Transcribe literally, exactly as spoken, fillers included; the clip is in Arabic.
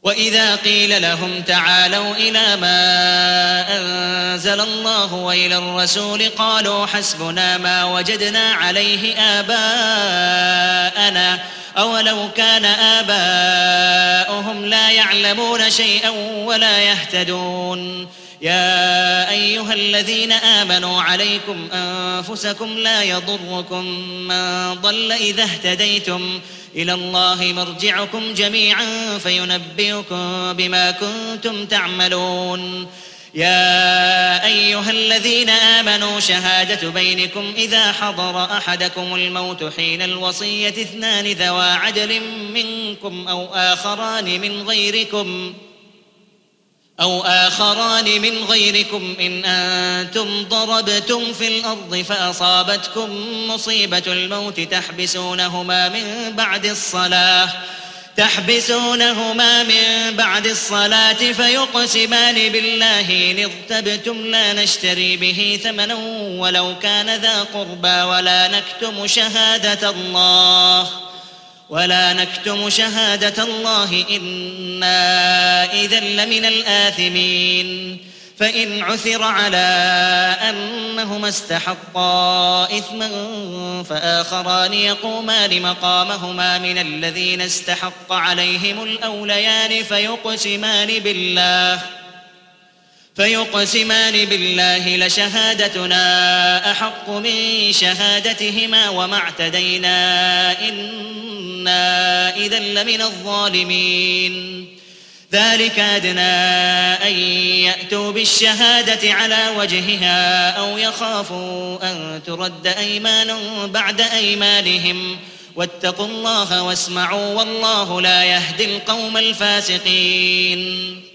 وإذا قيل لهم تعالوا إلى ما أنزل الله وإلى الرسول قالوا حسبنا ما وجدنا عليه آباءنا أولو كان آباؤهم لا يعلمون شيئا ولا يهتدون يا أيها الذين آمنوا عليكم أنفسكم لا يضركم من ضل إذا اهتديتم إلى الله مرجعكم جميعا فينبئكم بما كنتم تعملون يا أيها الذين آمنوا شهادة بينكم إذا حضر أحدكم الموت حين الوصية اثنان ذوى عدل منكم أو آخران من غيركم أو آخران من غيركم إن أنتم ضربتم في الأرض فأصابتكم مصيبة الموت تحبسونهما من بعد الصلاة تحبسونهما من بعد الصلاة فيقسمان بالله إن ارتبتم لا نشتري به ثمنا ولو كان ذا قربى ولا نكتم شهادة الله ولا نكتم شهادة الله إنا إذا لمن الآثمين فإن عثر على أنهما استحقا إثما فآخران يقومان مقامهما من الذين استحق عليهم الأوليان فيقسمان بالله فيقسمان بالله لشهادتنا أحق من شهادتهما وما اعتدينا إنا إذا لمن الظالمين ذلك أدنى أن يأتوا بالشهادة على وجهها أو يخافوا أن ترد أيمان بعد أيمانهم واتقوا الله واسمعوا والله لا يهدي القوم الفاسقين